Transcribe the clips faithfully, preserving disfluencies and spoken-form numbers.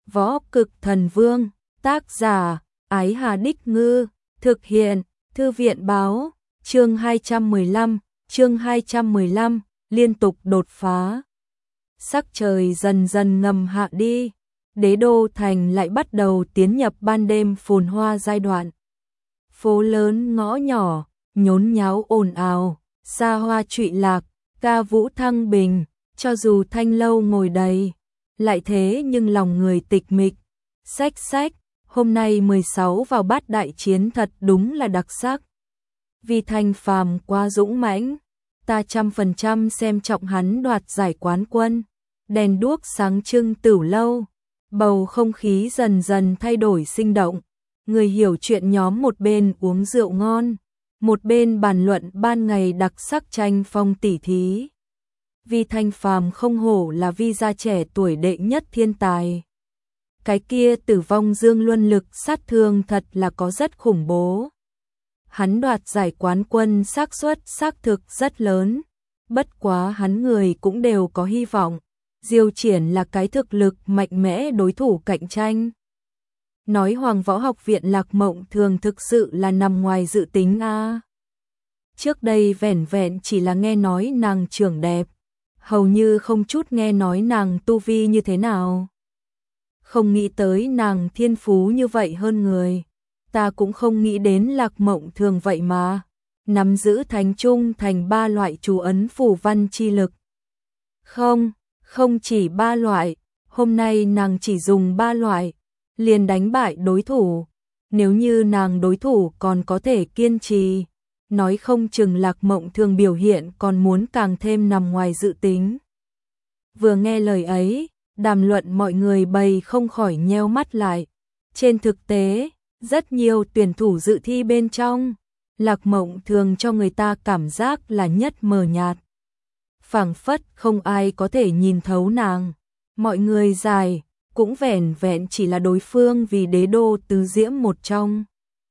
Võ Cực Thần Vương, tác giả, Ái Hà Đích Ngư, thực hiện, Thư viện Báo, chương hai trăm mười lăm, chương hai trăm mười lăm, liên tục đột phá. Sắc trời dần dần ngầm hạ đi, đế đô thành lại bắt đầu tiến nhập ban đêm phồn hoa giai đoạn. Phố lớn ngõ nhỏ, nhốn nháo ồn ào, xa hoa trụy lạc, ca vũ thăng bình, cho dù thanh lâu ngồi đầy, lại thế nhưng lòng người tịch mịch. Xách xách, hôm nay mười sáu vào bát đại chiến thật đúng là đặc sắc. Vì Thanh Phàm quá dũng mãnh, ta trăm phần trăm xem trọng hắn đoạt giải quán quân. Đèn đuốc sáng trưng tửu lâu, bầu không khí dần dần thay đổi sinh động. Người hiểu chuyện nhóm một bên uống rượu ngon, một bên bàn luận ban ngày đặc sắc tranh phong tỉ thí. Vi Thanh Phàm không hổ là vi gia trẻ tuổi đệ nhất thiên tài. Cái kia Tử Vong Dương luân lực sát thương thật là có rất khủng bố. Hắn đoạt giải quán quân xác suất xác thực rất lớn, bất quá hắn người cũng đều có hy vọng. Diêu Triển là cái thực lực mạnh mẽ đối thủ cạnh tranh. Nói Hoàng Võ Học viện Lạc Mộng Thường thực sự là nằm ngoài dự tính a. À. Trước đây vẻn vẹn chỉ là nghe nói nàng trưởng đẹp, hầu như không chút nghe nói nàng tu vi như thế nào. Không nghĩ tới nàng thiên phú như vậy hơn người. Ta cũng không nghĩ đến Lạc Mộng Thường vậy mà nắm giữ thánh trung thành ba loại chú ấn phù văn chi lực. Không, không chỉ ba loại, hôm nay nàng chỉ dùng ba loại, liền đánh bại đối thủ. Nếu như nàng đối thủ còn có thể kiên trì, nói không chừng Lạc Mộng Thường biểu hiện còn muốn càng thêm nằm ngoài dự tính. Vừa nghe lời ấy, đàm luận mọi người bày không khỏi nheo mắt lại. Trên thực tế, rất nhiều tuyển thủ dự thi bên trong, Lạc Mộng Thường cho người ta cảm giác là nhất mờ nhạt. Phảng phất không ai có thể nhìn thấu nàng. Mọi người dài, cũng vẻn vẹn chỉ là đối phương vì đế đô tứ diễm một trong.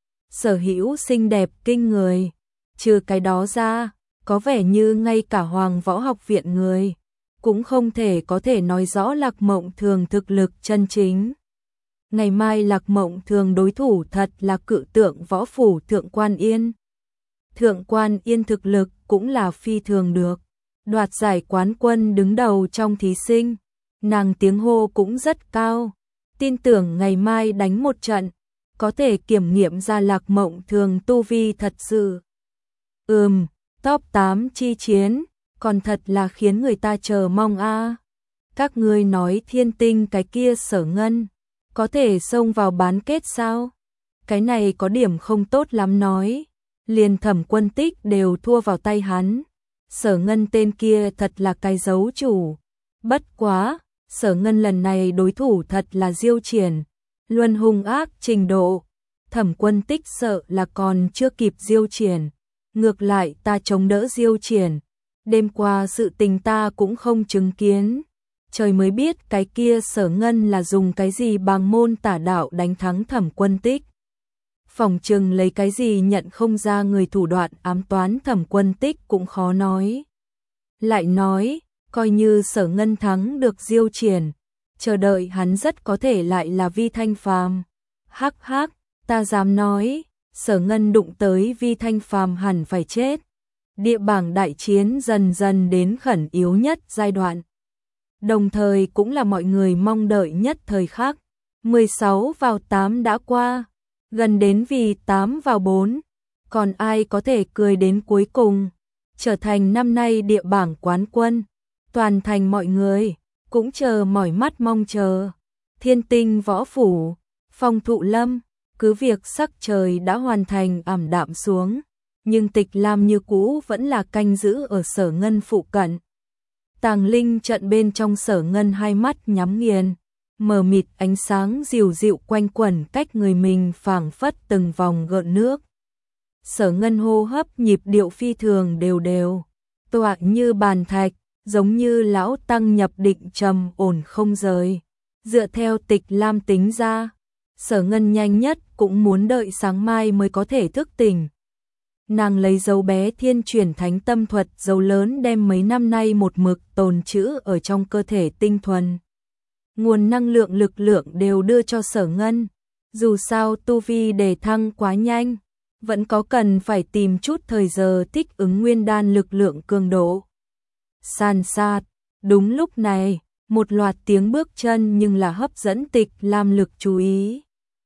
Sở hữu xinh đẹp kinh người. Trừ cái đó ra, có vẻ như ngay cả Hoàng Võ Học viện người cũng không thể có thể nói rõ Lạc Mộng Thường thực lực chân chính. Ngày mai Lạc Mộng Thường đối thủ thật là cự tượng võ phủ Thượng Quan Yên. Thượng Quan Yên thực lực cũng là phi thường được, đoạt giải quán quân đứng đầu trong thí sinh, nàng tiếng hô cũng rất cao, tin tưởng ngày mai đánh một trận, có thể kiểm nghiệm ra Lạc Mộng Thường tu vi thật sự. Ừm, top tám chi chiến, còn thật là khiến người ta chờ mong a. À. Các ngươi nói Thiên Tinh cái kia Sở Ngân có thể xông vào bán kết sao? Cái này có điểm không tốt lắm nói. Liền Thẩm Quân Tích đều thua vào tay hắn. Sở Ngân tên kia thật là cái dấu chủ. Bất quá, Sở Ngân lần này đối thủ thật là Diêu Triển. Luân hung ác trình độ. Thẩm Quân Tích sợ là còn chưa kịp Diêu Triển. Ngược lại ta chống đỡ Diêu Triển. Đêm qua sự tình ta cũng không chứng kiến. Trời mới biết cái kia Sở Ngân là dùng cái gì bàng môn tả đạo đánh thắng Thẩm Quân Tích. Phỏng chừng lấy cái gì nhận không ra người thủ đoạn ám toán Thẩm Quân Tích cũng khó nói. Lại nói, coi như Sở Ngân thắng được Diêu Triển, chờ đợi hắn rất có thể lại là Vi Thanh Phàm. Hắc hắc, ta dám nói, Sở Ngân đụng tới Vi Thanh Phàm hẳn phải chết. Địa bảng đại chiến dần dần đến khẩn yếu nhất giai đoạn. Đồng thời cũng là mọi người mong đợi nhất thời khắc. mười sáu vào tám đã qua, gần đến vì tám vào bốn. Còn ai có thể cười đến cuối cùng, trở thành năm nay địa bảng quán quân. Toàn thành mọi người, cũng chờ mỏi mắt mong chờ. Thiên Tinh Võ Phủ, Phong Thụ Lâm, cứ việc sắc trời đã hoàn thành ảm đạm xuống. Nhưng Tịch Lam như cũ vẫn là canh giữ ở Sở Ngân phụ cận. Tàng Linh trận bên trong Sở Ngân hai mắt nhắm nghiền, mờ mịt ánh sáng dịu dịu quanh quẩn cách người mình phảng phất từng vòng gợn nước. Sở Ngân hô hấp nhịp điệu phi thường đều đều, tọa như bàn thạch, giống như lão tăng nhập định trầm ổn không rời. Dựa theo Tịch Lam tính ra, Sở Ngân nhanh nhất cũng muốn đợi sáng mai mới có thể thức tỉnh. Nàng lấy dấu bé thiên chuyển thánh tâm thuật dấu lớn đem mấy năm nay một mực tồn trữ ở trong cơ thể tinh thuần. nguồn năng lượng lực lượng đều đưa cho Sở Ngân. Dù sao tu vi đề thăng quá nhanh, vẫn có cần phải tìm chút thời giờ thích ứng nguyên đan lực lượng cường độ. San sát, đúng lúc này, một loạt tiếng bước chân nhưng là hấp dẫn Tịch Lam lực chú ý.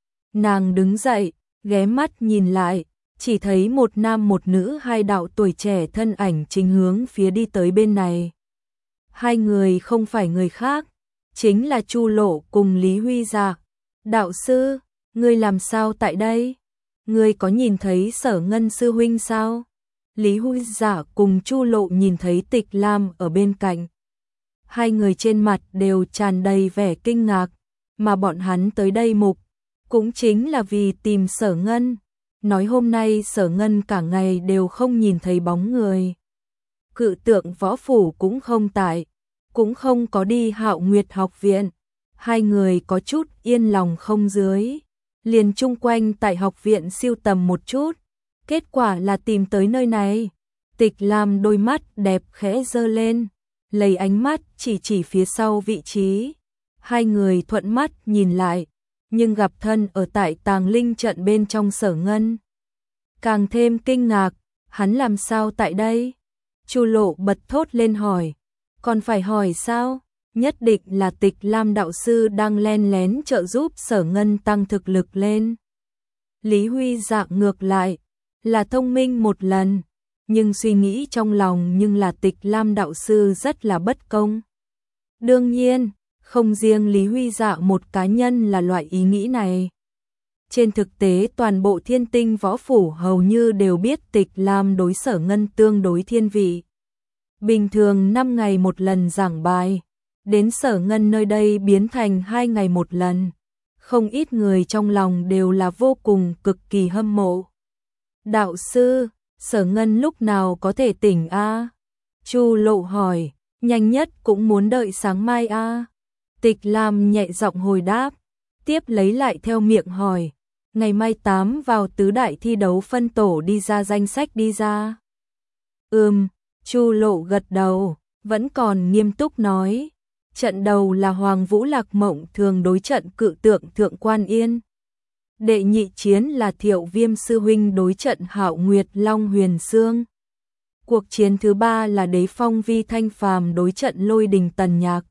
Nàng đứng dậy, ghé mắt nhìn lại, chỉ thấy một nam một nữ hai đạo tuổi trẻ thân ảnh chính hướng phía đi tới bên này. Hai người không phải người khác, chính là Chu Lộ cùng Lý Huy Dạ. Đạo sư, ngươi làm sao tại đây? Ngươi có nhìn thấy Sở Ngân sư huynh sao? Lý Huy Dạ cùng Chu Lộ nhìn thấy Tịch Lam ở bên cạnh. Hai người trên mặt đều tràn đầy vẻ kinh ngạc, mà bọn hắn tới đây mục cũng chính là vì tìm Sở Ngân. Nói hôm nay Sở Ngân cả ngày đều không nhìn thấy bóng người. Cự Tượng võ phủ cũng không tại, cũng không có đi Hạo Nguyệt học viện. Hai người có chút yên lòng không dưới, liền chung quanh tại học viện siêu tầm một chút. Kết quả là tìm tới nơi này. Tịch Lam đôi mắt đẹp khẽ giơ lên, lấy ánh mắt chỉ chỉ phía sau vị trí. Hai người thuận mắt nhìn lại, nhưng gặp thân ở tại tàng linh trận bên trong Sở Ngân. Càng thêm kinh ngạc, hắn làm sao tại đây? Chu Lộ bật thốt lên hỏi. Còn phải hỏi sao? Nhất định là Tịch Lam đạo sư đang len lén trợ giúp Sở Ngân tăng thực lực lên. Lý Huy Dạ ngược lại, là thông minh một lần, nhưng suy nghĩ trong lòng nhưng là Tịch Lam đạo sư rất là bất công. Đương nhiên, không riêng Lý Huy Dạ một cá nhân là loại ý nghĩ này. Trên thực tế toàn bộ Thiên Tinh võ phủ hầu như đều biết Tịch Lam đối Sở Ngân tương đối thiên vị. Bình thường năm ngày một lần giảng bài, đến Sở Ngân nơi đây biến thành hai ngày một lần. Không ít người trong lòng đều là vô cùng cực kỳ hâm mộ. Đạo sư, Sở Ngân lúc nào có thể tỉnh a? Chu Lộ hỏi, nhanh nhất cũng muốn đợi sáng mai a. Tịch Lam nhẹ giọng hồi đáp, tiếp lấy lại theo miệng hỏi, ngày mai tám vào tứ đại thi đấu phân tổ đi ra danh sách đi ra. Ừm, Chu Lộ gật đầu, vẫn còn nghiêm túc nói, trận đầu là Hoàng Vũ Lạc Mộng Thường đối trận Cự Tượng Thượng Quan Yên. Đệ nhị chiến là Thiệu Viêm sư huynh đối trận Hạo Nguyệt Long Huyền Sương. Cuộc chiến thứ ba là Đế Phong Vi Thanh Phàm đối trận Lôi Đình Tần Nhạc.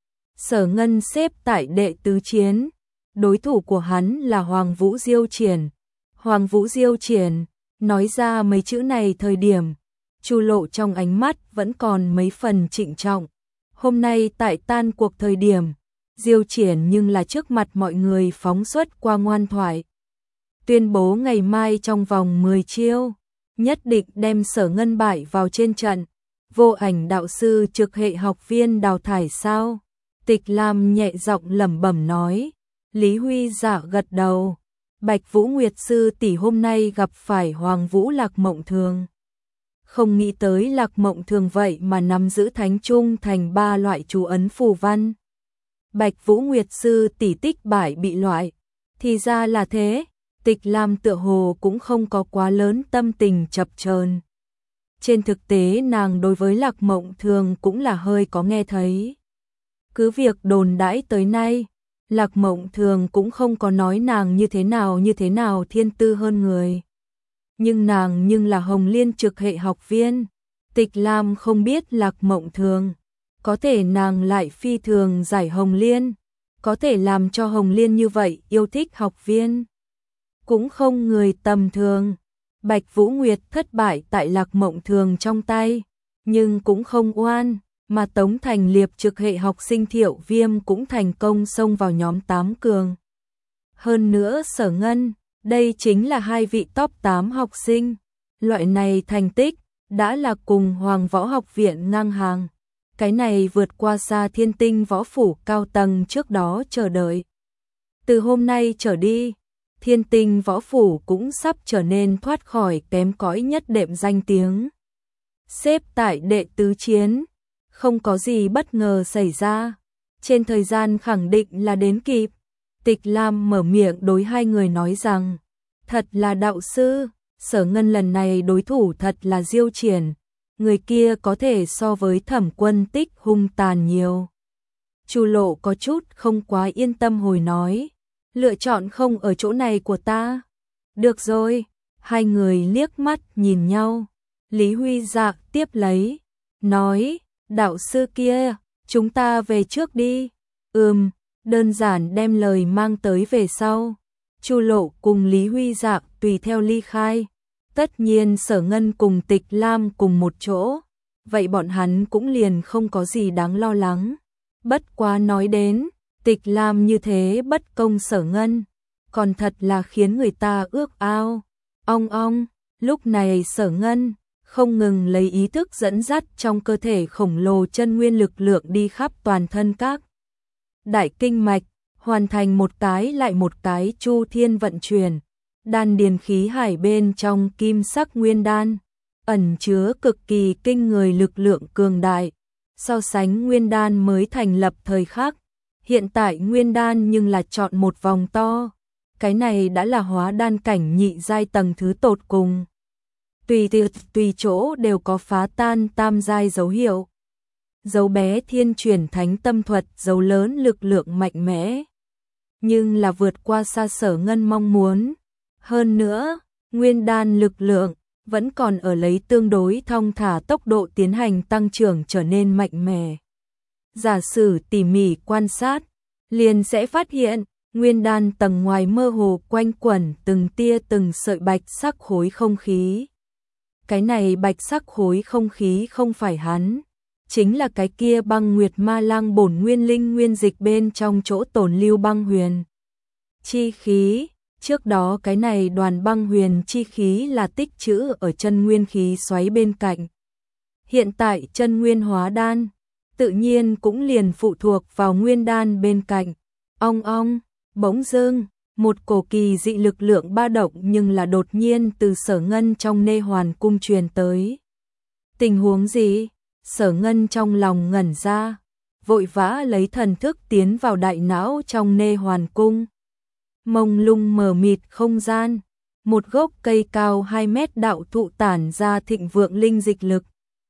Sở Ngân xếp tại đệ tứ chiến, đối thủ của hắn là Hoàng Vũ Diêu Triển. Hoàng Vũ Diêu Triển, nói ra mấy chữ này thời điểm, Chu Lộ trong ánh mắt vẫn còn mấy phần trịnh trọng. Hôm nay tại tan cuộc thời điểm, Diêu Triển nhưng là trước mặt mọi người phóng xuất qua ngoan thoại. Tuyên bố ngày mai trong vòng mười chiêu, nhất định đem Sở Ngân bại vào trên trận. Vô Ảnh đạo sư trực hệ học viên đào thải sao? Tịch Lam nhẹ giọng lẩm bẩm nói. Lý Huy Dạ gật đầu. Bạch Vũ Nguyệt sư tỷ hôm nay gặp phải Hoàng Vũ Lạc Mộng Thường. Không nghĩ tới Lạc Mộng Thường vậy mà nắm giữ thánh trung thành ba loại chú ấn phù văn. Bạch Vũ Nguyệt sư tỷ tích bại bị loại. Thì ra là thế, Tịch Lam tựa hồ cũng không có quá lớn tâm tình chập chờn. Trên thực tế nàng đối với Lạc Mộng Thường cũng là hơi có nghe thấy. Cứ việc đồn đãi tới nay, Lạc Mộng Thường cũng không có nói nàng như thế nào như thế nào thiên tư hơn người. Nhưng nàng nhưng là Hồng Liên trực hệ học viên. Tịch Lam không biết Lạc Mộng Thường. Có thể nàng lại phi thường giải Hồng Liên. Có thể làm cho Hồng Liên như vậy yêu thích học viên. Cũng không người tầm thường. Bạch Vũ Nguyệt thất bại tại Lạc Mộng Thường trong tay. Nhưng cũng không oan. Mà Tống Thành Liệp trực hệ học sinh Thiệu Viêm cũng thành công xông vào nhóm tám cường. Hơn nữa Sở Ngân, đây chính là hai vị top tám học sinh. Loại này thành tích, đã là cùng Hoàng Võ Học Viện ngang hàng. Cái này vượt qua xa Thiên Tinh võ phủ cao tầng trước đó chờ đợi. Từ hôm nay trở đi, Thiên Tinh võ phủ cũng sắp trở nên thoát khỏi kém cỏi nhất đệm danh tiếng. Xếp tại đệ tứ chiến, không có gì bất ngờ xảy ra. Trên thời gian khẳng định là đến kịp. Tịch Lam mở miệng đối hai người nói rằng, thật là đạo sư, Sở Ngân lần này đối thủ thật là Diêu Triển. Người kia có thể so với Thẩm Quân Tích hung tàn nhiều. Chu Lộ có chút không quá yên tâm hồi nói, lựa chọn không ở chỗ này của ta. Được rồi, hai người liếc mắt nhìn nhau. Lý Huy Dạ tiếp lấy, nói, đạo sư kia, chúng ta về trước đi. Ừm, đơn giản đem lời mang tới về sau. Chu Lộ cùng Lý Huy Dạ tùy theo ly khai. Tất nhiên Sở Ngân cùng Tịch Lam cùng một chỗ, vậy bọn hắn cũng liền không có gì đáng lo lắng. Bất quá nói đến, Tịch Lam như thế bất công Sở Ngân, còn thật là khiến người ta ước ao. Ong ong, lúc này Sở Ngân không ngừng lấy ý thức dẫn dắt trong cơ thể khổng lồ chân nguyên lực lượng đi khắp toàn thân các đại kinh mạch, hoàn thành một cái lại một cái chu thiên vận chuyển. Đan điền khí hải bên trong kim sắc nguyên đan, ẩn chứa cực kỳ kinh người lực lượng cường đại. So sánh nguyên đan mới thành lập thời khắc, hiện tại nguyên đan nhưng là chọn một vòng to. Cái này đã là hóa đan cảnh nhị giai tầng thứ tột cùng. Tùy tùy, tùy chỗ đều có phá tan tam giai dấu hiệu. Dấu bé thiên chuyển thánh tâm thuật, dấu lớn lực lượng mạnh mẽ. Nhưng là vượt qua xa Sở Ngân mong muốn. Hơn nữa, nguyên đan lực lượng vẫn còn ở lấy tương đối thong thả tốc độ tiến hành tăng trưởng trở nên mạnh mẽ. Giả sử tỉ mỉ quan sát, liền sẽ phát hiện, nguyên đan tầng ngoài mơ hồ quanh quẩn từng tia từng sợi bạch sắc khối không khí. Cái này bạch sắc khối không khí không phải hắn, chính là cái kia băng nguyệt ma lang bổn nguyên linh nguyên dịch bên trong chỗ tồn lưu băng huyền chi khí. Trước đó cái này đoàn băng huyền chi khí là tích trữ ở chân nguyên khí xoáy bên cạnh. Hiện tại chân nguyên hóa đan, tự nhiên cũng liền phụ thuộc vào nguyên đan bên cạnh. Ong ong, bỗng dưng, một cổ kỳ dị lực lượng ba động nhưng là đột nhiên từ Sở Ngân trong nê hoàn cung truyền tới. Tình huống gì? Sở Ngân trong lòng ngẩn ra, vội vã lấy thần thức tiến vào đại não trong nê hoàn cung. Mông lung mờ mịt không gian, một gốc cây cao hai mét đạo thụ tản ra thịnh vượng linh dịch lực.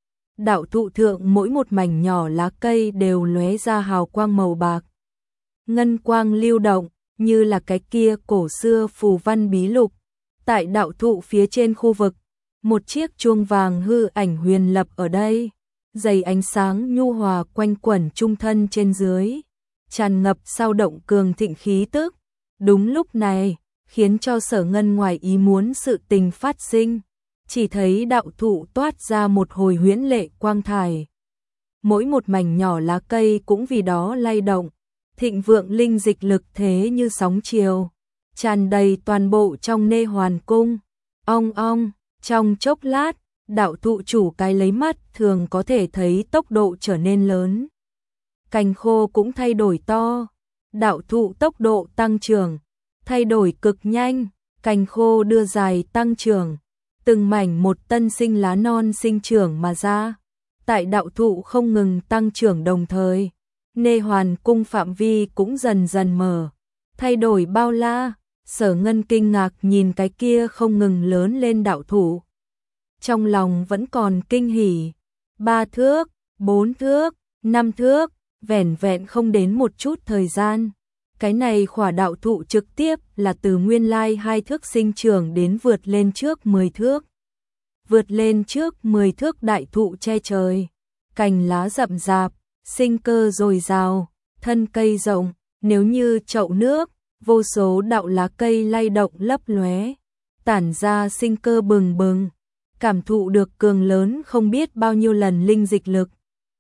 Đạo thụ thượng mỗi một mảnh nhỏ lá cây đều lóe ra hào quang màu bạc. Ngân quang lưu động, như là cái kia cổ xưa phù văn bí lục. Tại đạo thụ phía trên khu vực, một chiếc chuông vàng hư ảnh huyền lập ở đây. Dày ánh sáng nhu hòa quanh quẩn trung thân trên dưới, tràn ngập sao động cường thịnh khí tức. Đúng lúc này, khiến cho Sở Ngân ngoài ý muốn sự tình phát sinh, chỉ thấy đạo thụ toát ra một hồi huyễn lệ quang thải. Mỗi một mảnh nhỏ lá cây cũng vì đó lay động, thịnh vượng linh dịch lực thế như sóng chiều, tràn đầy toàn bộ trong nê hoàn cung. Ong ong, trong chốc lát, đạo thụ chủ cái lấy mắt thường có thể thấy tốc độ trở nên lớn. Cành khô cũng thay đổi to. Đạo thụ tốc độ tăng trưởng, thay đổi cực nhanh, cành khô đưa dài tăng trưởng, từng mảnh một tân sinh lá non sinh trưởng mà ra. Tại đạo thụ không ngừng tăng trưởng đồng thời, nê hoàn cung phạm vi cũng dần dần mở, thay đổi bao la. Sở Ngân kinh ngạc nhìn cái kia không ngừng lớn lên đạo thụ. Trong lòng vẫn còn kinh hỉ, ba thước, bốn thước, năm thước. Vẻn vẹn không đến một chút thời gian, cái này khỏa đạo thụ trực tiếp là từ nguyên lai hai thước sinh trưởng đến vượt lên trước mười thước. Vượt lên trước mười thước đại thụ che trời, cành lá rậm rạp, sinh cơ dồi dào, thân cây rộng, nếu như chậu nước, vô số đạo lá cây lay động lấp lóe, tản ra sinh cơ bừng bừng, cảm thụ được cường lớn không biết bao nhiêu lần linh dịch lực.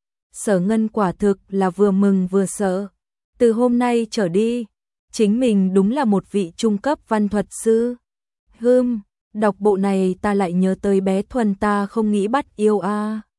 Sở Ngân quả thực là vừa mừng vừa sợ. Từ hôm nay trở đi, chính mình đúng là một vị trung cấp văn thuật sư. Hừm, đọc bộ này ta lại nhớ tới bé Thuần ta không nghĩ bắt yêu a. À.